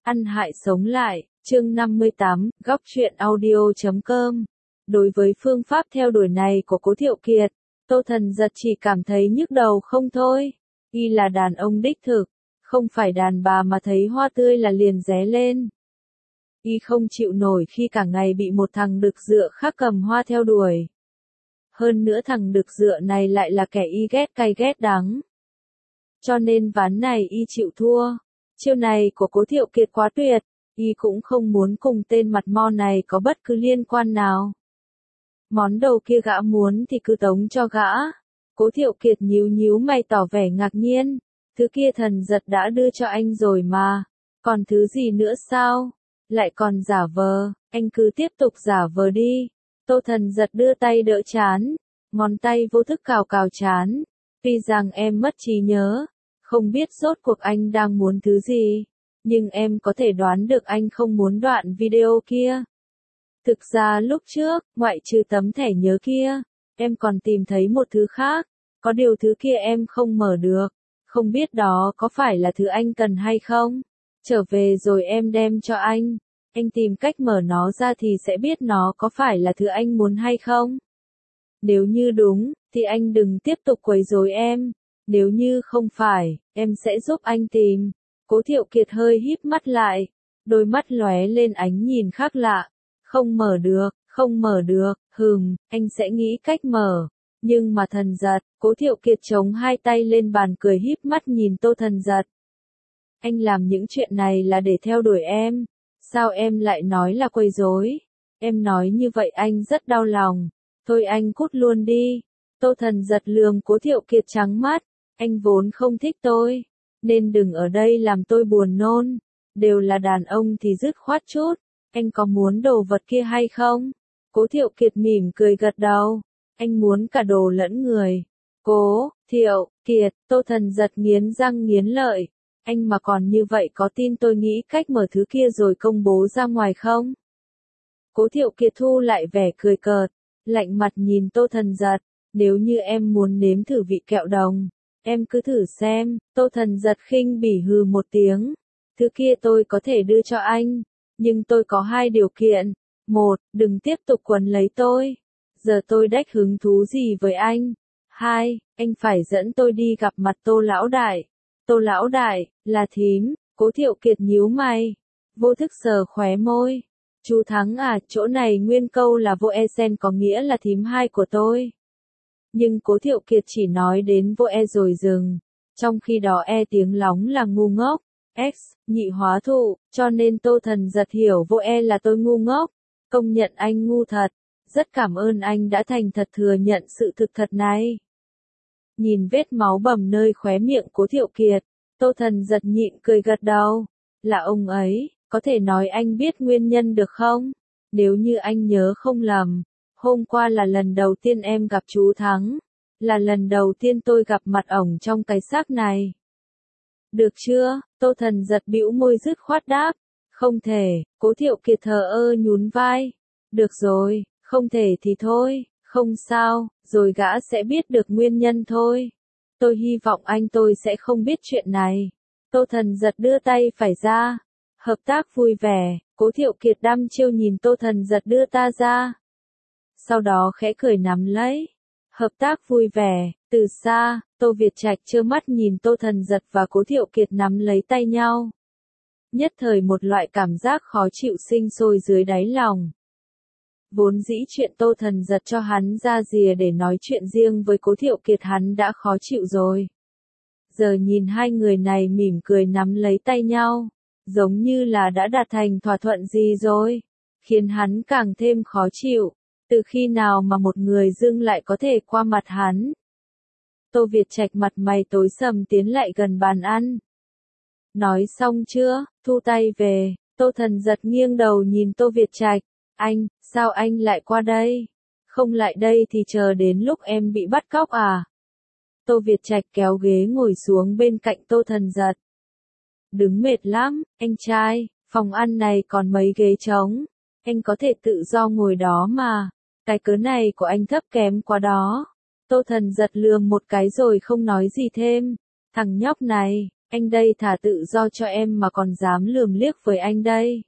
Ăn hại sống lại, chương 58, góc truyện audio.com. Đối với phương pháp theo đuổi này của Cố Thiệu Kiệt, Tô Thần Giật chỉ cảm thấy nhức đầu không thôi. Y là đàn ông đích thực, không phải đàn bà mà thấy hoa tươi là liền ré lên. Y không chịu nổi khi cả ngày bị một thằng đực dựa khác cầm hoa theo đuổi. Hơn nữa thằng đực dựa này lại là kẻ y ghét cay ghét đắng. Cho nên ván này y chịu thua. Chiêu này của Cố Thiệu Kiệt quá tuyệt, y cũng không muốn cùng tên mặt mo này có bất cứ liên quan nào. Món đồ kia gã muốn thì cứ tống cho gã. Cố Thiệu Kiệt nhíu nhíu mày tỏ vẻ ngạc nhiên. Thứ kia Thần Giật đã đưa cho anh rồi mà. Còn thứ gì nữa sao? Lại còn giả vờ, anh cứ tiếp tục giả vờ đi. Tô Thần Giật đưa tay đỡ trán, ngón tay vô thức cào cào trán. Tuy rằng em mất trí nhớ, không biết rốt cuộc anh đang muốn thứ gì, nhưng em có thể đoán được anh không muốn đoạn video kia. Thực ra lúc trước, ngoại trừ tấm thẻ nhớ kia, em còn tìm thấy một thứ khác, có điều thứ kia em không mở được, không biết đó có phải là thứ anh cần hay không. Trở về rồi em đem cho anh tìm cách mở nó ra thì sẽ biết nó có phải là thứ anh muốn hay không. Nếu như đúng, thì anh đừng tiếp tục quấy rối em. Nếu như không phải, em sẽ giúp anh tìm. Cố Thiệu Kiệt hơi híp mắt lại, đôi mắt lóe lên ánh nhìn khác lạ. Không mở được, anh sẽ nghĩ cách mở. Nhưng mà Thần Giật, Cố Thiệu Kiệt chống hai tay lên bàn cười híp mắt nhìn Tô Thần Giật. Anh làm những chuyện này là để theo đuổi em. Sao em lại nói là quấy rối? Em nói như vậy anh rất đau lòng. Thôi anh cút luôn đi. Tô Thần Giật lườm Cố Thiệu Kiệt trắng mắt. Anh vốn không thích tôi, nên đừng ở đây làm tôi buồn nôn. Đều là đàn ông thì dứt khoát chút. Anh có muốn đồ vật kia hay không? Cố Thiệu Kiệt mỉm cười gật đầu. Anh muốn cả đồ lẫn người. Cố Thiệu Kiệt, Tô Thần Giật nghiến răng nghiến lợi. Anh mà còn như vậy có tin tôi nghĩ cách mở thứ kia rồi công bố ra ngoài không? Cố Thiệu Kiệt thu lại vẻ cười cợt, lạnh mặt nhìn Tô Thần Giật. Nếu như em muốn nếm thử vị kẹo đồng, em cứ thử xem. Tô Thần Giật khinh bỉ hừ một tiếng. Thứ kia tôi có thể đưa cho anh, nhưng tôi có hai điều kiện. Một, đừng tiếp tục quấn lấy tôi. Giờ tôi đếch hứng thú gì với anh. Hai, anh phải dẫn tôi đi gặp mặt Tô Lão Đại. Tô Lão Đại, là thím. Cố Thiệu Kiệt nhíu mày, vô thức sờ khóe môi. Chú Thắng à, chỗ này nguyên câu là vô e sen có nghĩa là thím hai của tôi. Nhưng Cố Thiệu Kiệt chỉ nói đến vô e rồi dừng. Trong khi đó e tiếng lóng là ngu ngốc, X, nhị hóa thụ, cho nên Tô Thần Giật hiểu vô e là tôi ngu ngốc. Công nhận anh ngu thật. Rất cảm ơn anh đã thành thật thừa nhận sự thực thật này. Nhìn vết máu bầm nơi khóe miệng Cố Thiệu Kiệt, Tô Thần Giật nhịn cười gật đầu. Là ông ấy, có thể nói anh biết nguyên nhân được không? Nếu như anh nhớ không lầm, hôm qua là lần đầu tiên em gặp chú Thắng. Là lần đầu tiên tôi gặp mặt ổng trong cái xác này. Được chưa? Tô Thần Giật bĩu môi dứt khoát đáp. Không thể. Cố Thiệu Kiệt thờ ơ nhún vai. Được rồi, không thể thì thôi, không sao, rồi gã sẽ biết được nguyên nhân thôi. Tôi hy vọng tôi sẽ không biết chuyện này. Tô Thần Giật đưa tay phải ra. Hợp tác vui vẻ. Cố Thiệu Kiệt đăm chiêu nhìn Tô Thần Giật đưa ta ra. Sau đó khẽ cười nắm lấy. Hợp tác vui vẻ. Từ xa, Tô Việt Trạch trơ mắt nhìn Tô Thần Giật và Cố Thiệu Kiệt nắm lấy tay nhau. Nhất thời một loại cảm giác khó chịu sinh sôi dưới đáy lòng. Vốn dĩ chuyện Tô Thần Giật cho hắn ra rìa để nói chuyện riêng với Cố Thiệu Kiệt hắn đã khó chịu rồi. Giờ nhìn hai người này mỉm cười nắm lấy tay nhau, giống như là đã đạt thành thỏa thuận gì rồi, khiến hắn càng thêm khó chịu. Từ khi nào mà một người dưng lại có thể qua mặt hắn? Tô Việt Trạch mặt mày tối sầm tiến lại gần bàn ăn. Nói xong chưa? Thu tay về. Tô Thần Giật nghiêng đầu nhìn Tô Việt Trạch. Anh, sao anh lại qua đây? Không lại đây thì chờ đến lúc em bị bắt cóc à? Tô Việt Trạch kéo ghế ngồi xuống bên cạnh Tô Thần Giật. Đứng mệt lắm, anh trai, phòng ăn này còn mấy ghế trống. Anh có thể tự do ngồi đó mà. Cái cớ này của anh thấp kém quá đó. Tô Thần Giật lườm một cái rồi không nói gì thêm. Thằng nhóc này, Anh đây thà tự do cho em mà còn dám lườm liếc với anh đây.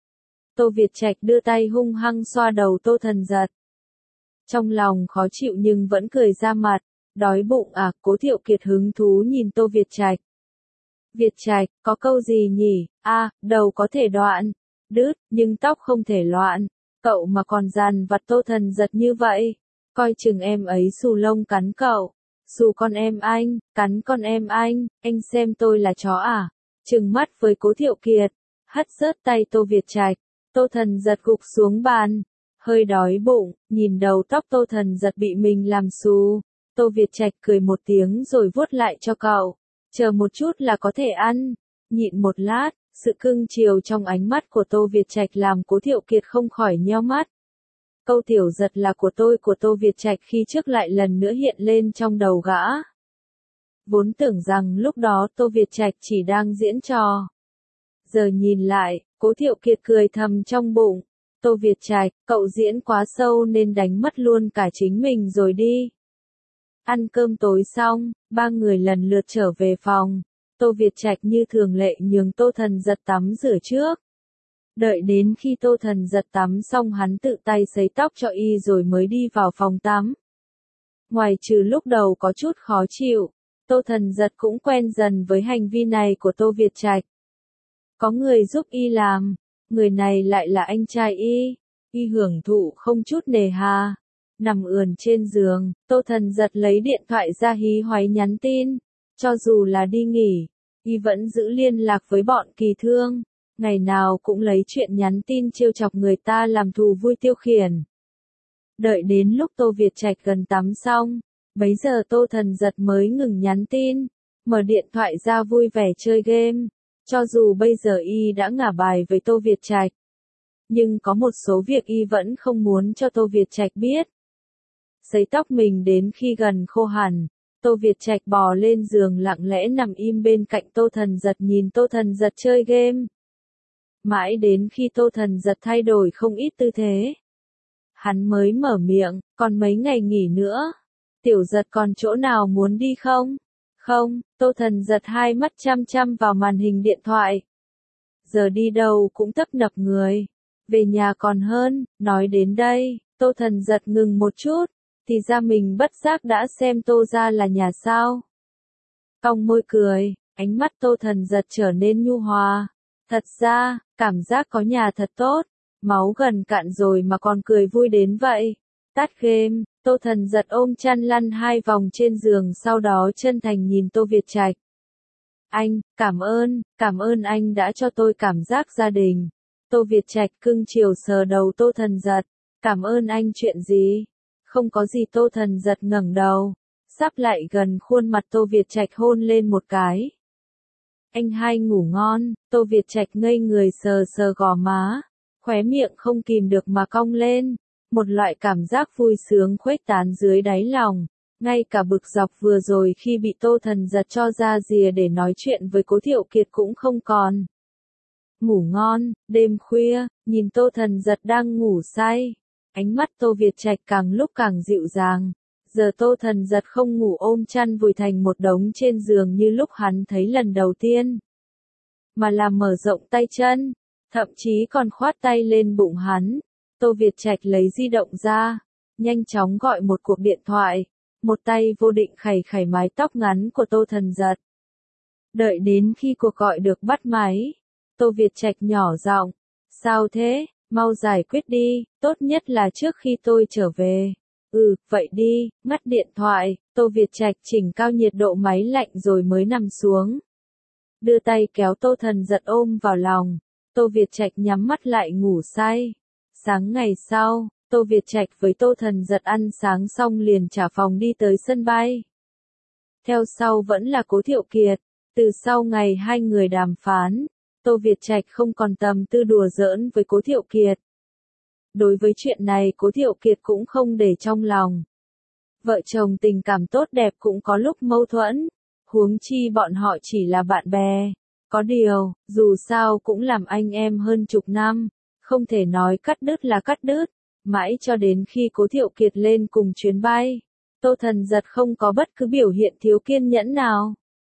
Tô Việt Trạch đưa tay hung hăng xoa đầu Tô Thần Giật. Trong lòng khó chịu nhưng vẫn cười ra mặt. Đói bụng à? Cố Thiệu Kiệt hứng thú nhìn Tô Việt Trạch. Việt Trạch, có câu gì nhỉ? Đầu có thể đoạn, đứt, nhưng tóc không thể loạn. Cậu mà còn dằn vặt Tô Thần Giật như vậy, coi chừng em ấy xù lông cắn cậu. Xù con em anh, cắn con em anh xem tôi là chó à? Trừng mắt với Cố Thiệu Kiệt, hất rớt tay Tô Việt Trạch. Tô Thần Giật gục xuống bàn, hơi đói bụng, nhìn đầu tóc Tô Thần Giật bị mình làm xù. Tô Việt Trạch cười một tiếng rồi vuốt lại cho cậu. Chờ một chút là có thể ăn. Nhịn một lát, sự cưng chiều trong ánh mắt của Tô Việt Trạch làm Cố Thiệu Kiệt không khỏi nheo mắt. Câu tiểu giật là của tôi của Tô Việt Trạch khi trước lại lần nữa hiện lên trong đầu gã. Vốn tưởng rằng lúc đó Tô Việt Trạch chỉ đang diễn trò. Giờ nhìn lại, Cố Thiệu Kiệt cười thầm trong bụng. Tô Việt Trạch, cậu diễn quá sâu nên đánh mất luôn cả chính mình rồi đi. Ăn cơm tối xong, ba người lần lượt trở về phòng. Tô Việt Trạch như thường lệ nhường Tô Thần Giật tắm rửa trước. Đợi đến khi Tô Thần Giật tắm xong hắn tự tay sấy tóc cho y rồi mới đi vào phòng tắm. Ngoài trừ lúc đầu có chút khó chịu, Tô Thần Giật cũng quen dần với hành vi này của Tô Việt Trạch. Có người giúp y làm, người này lại là anh trai y hưởng thụ không chút nề hà. Nằm ườn trên giường, Tô Thần Giật lấy điện thoại ra hí hoáy nhắn tin. Cho dù là đi nghỉ, y vẫn giữ liên lạc với bọn Kỳ Thương. Ngày nào cũng lấy chuyện nhắn tin trêu chọc người ta làm thú vui tiêu khiển. Đợi đến lúc Tô Việt Trạch gần tắm xong, bấy giờ Tô Thần Giật mới ngừng nhắn tin, mở điện thoại ra vui vẻ chơi game. Cho dù bây giờ y đã ngả bài với Tô Việt Trạch, nhưng có một số việc y vẫn không muốn cho Tô Việt Trạch biết. Sấy tóc mình đến khi gần khô hẳn, Tô Việt Trạch bò lên giường lặng lẽ nằm im bên cạnh Tô Thần Giật nhìn Tô Thần Giật chơi game. Mãi đến khi Tô Thần Giật thay đổi không ít tư thế, hắn mới mở miệng, còn mấy ngày nghỉ nữa. Tiểu Giật còn chỗ nào muốn đi không? Không, Tô Thần Giật hai mắt chăm chăm vào màn hình điện thoại. Giờ đi đâu cũng tấp nập người. Về nhà còn hơn, nói đến đây, Tô Thần Giật ngừng một chút, thì ra mình bất giác đã xem Tô gia là nhà sao. Cong môi cười, ánh mắt Tô Thần Giật trở nên nhu hòa. Thật ra, cảm giác có nhà thật tốt, máu gần cạn rồi mà còn cười vui đến vậy. Tắt game, Tô Thần Giật ôm chăn lăn hai vòng trên giường sau đó chân thành nhìn Tô Việt Trạch. Anh, cảm ơn anh đã cho tôi cảm giác gia đình. Tô Việt Trạch cưng chiều sờ đầu Tô Thần Giật. Cảm ơn anh chuyện gì? Không có gì. Tô Thần Giật ngẩng đầu, sắp lại gần khuôn mặt Tô Việt Trạch hôn lên một cái. Anh hai ngủ ngon. Tô Việt Trạch ngây người sờ sờ gò má, khóe miệng không kìm được mà cong lên. Một loại cảm giác vui sướng khuếch tán dưới đáy lòng. Ngay cả bực dọc vừa rồi khi bị Tô Thần Giật cho ra rìa để nói chuyện với Cố Thiệu Kiệt cũng không còn. Ngủ ngon. Đêm khuya, nhìn Tô Thần Giật đang ngủ say, ánh mắt Tô Việt Trạch càng lúc càng dịu dàng. Giờ Tô Thần Giật không ngủ ôm chăn vùi thành một đống trên giường như lúc hắn thấy lần đầu tiên, mà là mở rộng tay chân, thậm chí còn khoát tay lên bụng hắn. Tô Việt Trạch lấy di động ra, nhanh chóng gọi một cuộc điện thoại, một tay vô định khẩy khẩy mái tóc ngắn của Tô Thần Giật. Đợi đến khi cuộc gọi được bắt máy, Tô Việt Trạch nhỏ giọng, sao thế, mau giải quyết đi, tốt nhất là trước khi tôi trở về. Vậy đi. Ngắt điện thoại, Tô Việt Trạch chỉnh cao nhiệt độ máy lạnh rồi mới nằm xuống. Đưa tay kéo Tô Thần Giật ôm vào lòng, Tô Việt Trạch nhắm mắt lại ngủ say. Sáng ngày sau, Tô Việt Trạch với Tô Thần Giật ăn sáng xong liền trả phòng đi tới sân bay. Theo sau vẫn là Cố Thiệu Kiệt. Từ sau ngày hai người đàm phán, Tô Việt Trạch không còn tâm tư đùa giỡn với Cố Thiệu Kiệt. Đối với chuyện này Cố Thiệu Kiệt cũng không để trong lòng. Vợ chồng tình cảm tốt đẹp cũng có lúc mâu thuẫn, huống chi bọn họ chỉ là bạn bè. Có điều, dù sao cũng làm anh em hơn chục năm, không thể nói cắt đứt là cắt đứt. Mãi cho đến khi Cố Thiệu Kiệt lên cùng chuyến bay, Tô Thần Giật không có bất cứ biểu hiện thiếu kiên nhẫn nào.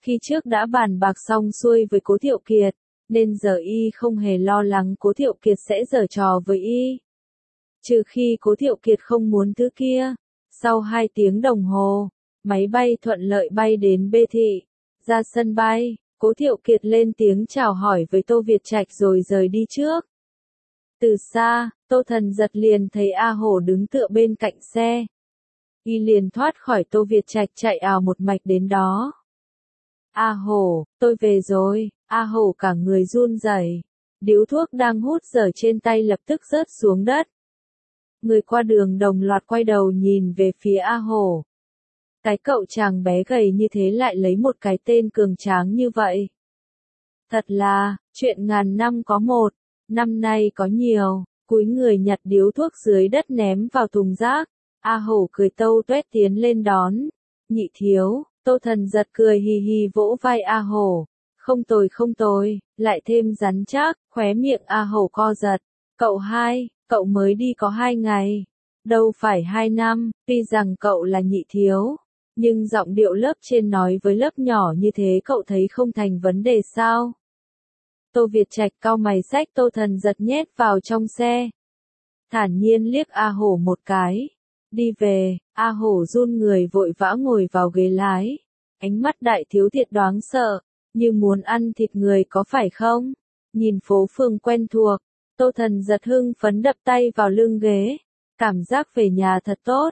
Khi trước đã bàn bạc xong xuôi với Cố Thiệu Kiệt, nên giờ y không hề lo lắng Cố Thiệu Kiệt sẽ giở trò với y. Trừ khi Cố Thiệu Kiệt không muốn thứ kia. Sau 2 tiếng đồng hồ, máy bay thuận lợi bay đến Bê Thị. Ra sân bay, Cố Thiệu Kiệt lên tiếng chào hỏi với Tô Việt Trạch rồi rời đi trước. Từ xa, Tô Thần Giật liền thấy A Hổ đứng tựa bên cạnh xe. Y liền thoát khỏi Tô Việt Trạch chạy ào một mạch đến đó. A Hổ, tôi về rồi. A Hổ cả người run rẩy, điếu thuốc đang hút dở trên tay lập tức rớt xuống đất. Người qua đường đồng loạt quay đầu nhìn về phía A Hổ. Cái cậu chàng bé gầy như thế lại lấy một cái tên cường tráng như vậy. Thật là, chuyện ngàn năm có một, năm nay có nhiều. Cúi người nhặt điếu thuốc dưới đất ném vào thùng rác. A Hổ cười tâu tuét tiến lên đón. Nhị thiếu, Tô Thần Giật cười hì hì vỗ vai A Hổ. Không tồi, lại thêm rắn chắc, khóe miệng A Hổ co giật. Cậu mới đi có 2 ngày. Đâu phải 2 năm, tuy rằng cậu là nhị thiếu. Nhưng giọng điệu lớp trên nói với lớp nhỏ như thế cậu thấy không thành vấn đề sao? Tô Việt Trạch cau mày xách Tô Thần Giật nhét vào trong xe. Thản nhiên liếc A Hổ một cái. Đi về, A Hổ run người vội vã ngồi vào ghế lái. Ánh mắt đại thiếu thiệt đoán sợ, như muốn ăn thịt người có phải không? Nhìn phố phường quen thuộc, Tô Thần Giật hưng phấn đập tay vào lưng ghế. Cảm giác về nhà thật tốt.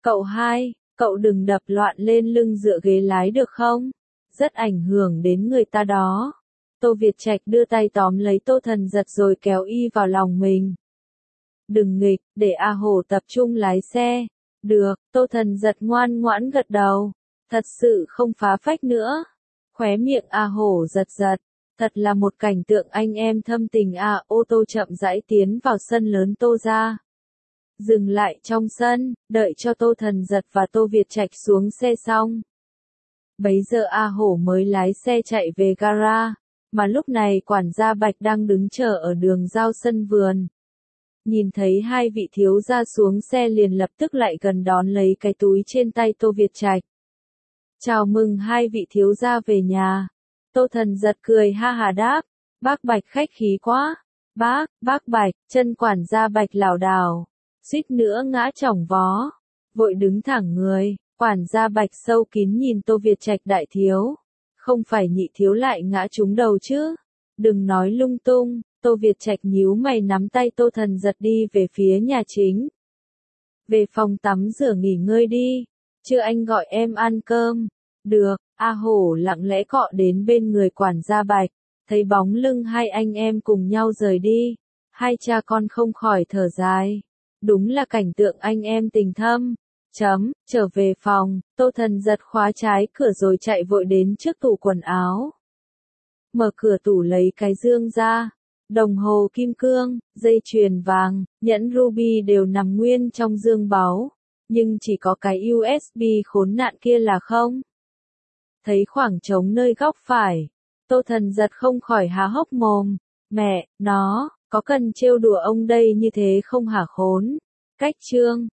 Cậu đừng đập loạn lên lưng dựa ghế lái được không? Rất ảnh hưởng đến người ta đó. Tô Việt Trạch đưa tay tóm lấy Tô Thần Giật rồi kéo y vào lòng mình. Đừng nghịch, để A Hổ tập trung lái xe. Được, Tô Thần Giật ngoan ngoãn gật đầu. Thật sự không phá phách nữa. Khóe miệng A Hổ giật giật. Thật là một cảnh tượng anh em thâm tình à. Ô tô chậm rãi tiến vào sân lớn Tô gia. Dừng lại trong sân, đợi cho Tô Thần Giật và Tô Việt Trạch xuống xe xong. Bấy giờ A Hổ mới lái xe chạy về gara, mà lúc này quản gia Bạch đang đứng chờ ở đường giao sân vườn. Nhìn thấy 2 vị thiếu gia xuống xe liền lập tức lại gần đón lấy cái túi trên tay Tô Việt Trạch. Chào mừng 2 vị thiếu gia về nhà. Tô Thần Giật cười ha hà đáp, bác Bạch khách khí quá. Bác Bạch, chân quản gia Bạch lảo đảo, suýt nữa ngã chỏng vó, vội đứng thẳng người. Quản gia Bạch sâu kín nhìn Tô Việt Trạch đại thiếu. Không phải nhị thiếu lại ngã trúng đầu chứ? Đừng nói lung tung. Tô Việt Trạch nhíu mày nắm tay Tô Thần Giật đi về phía nhà chính. Về phòng tắm rửa nghỉ ngơi đi. Chưa anh gọi em ăn cơm. Được. A Hổ lặng lẽ cọ đến bên người quản gia Bạch. Thấy bóng lưng 2 anh em cùng nhau rời đi. 2 cha con không khỏi thở dài. Đúng là cảnh tượng anh em tình thâm. Trở về phòng, Tô Thần Giật khóa trái cửa rồi chạy vội đến trước tủ quần áo. Mở cửa tủ lấy cái dương ra. Đồng hồ kim cương, dây chuyền vàng, nhẫn ruby đều nằm nguyên trong dương báu. Nhưng chỉ có cái USB khốn nạn kia là không. Thấy khoảng trống nơi góc phải. Tô Thần Giật không khỏi há hốc mồm. Mẹ, nó, có cần trêu đùa ông đây như thế không hả khốn? Cách chương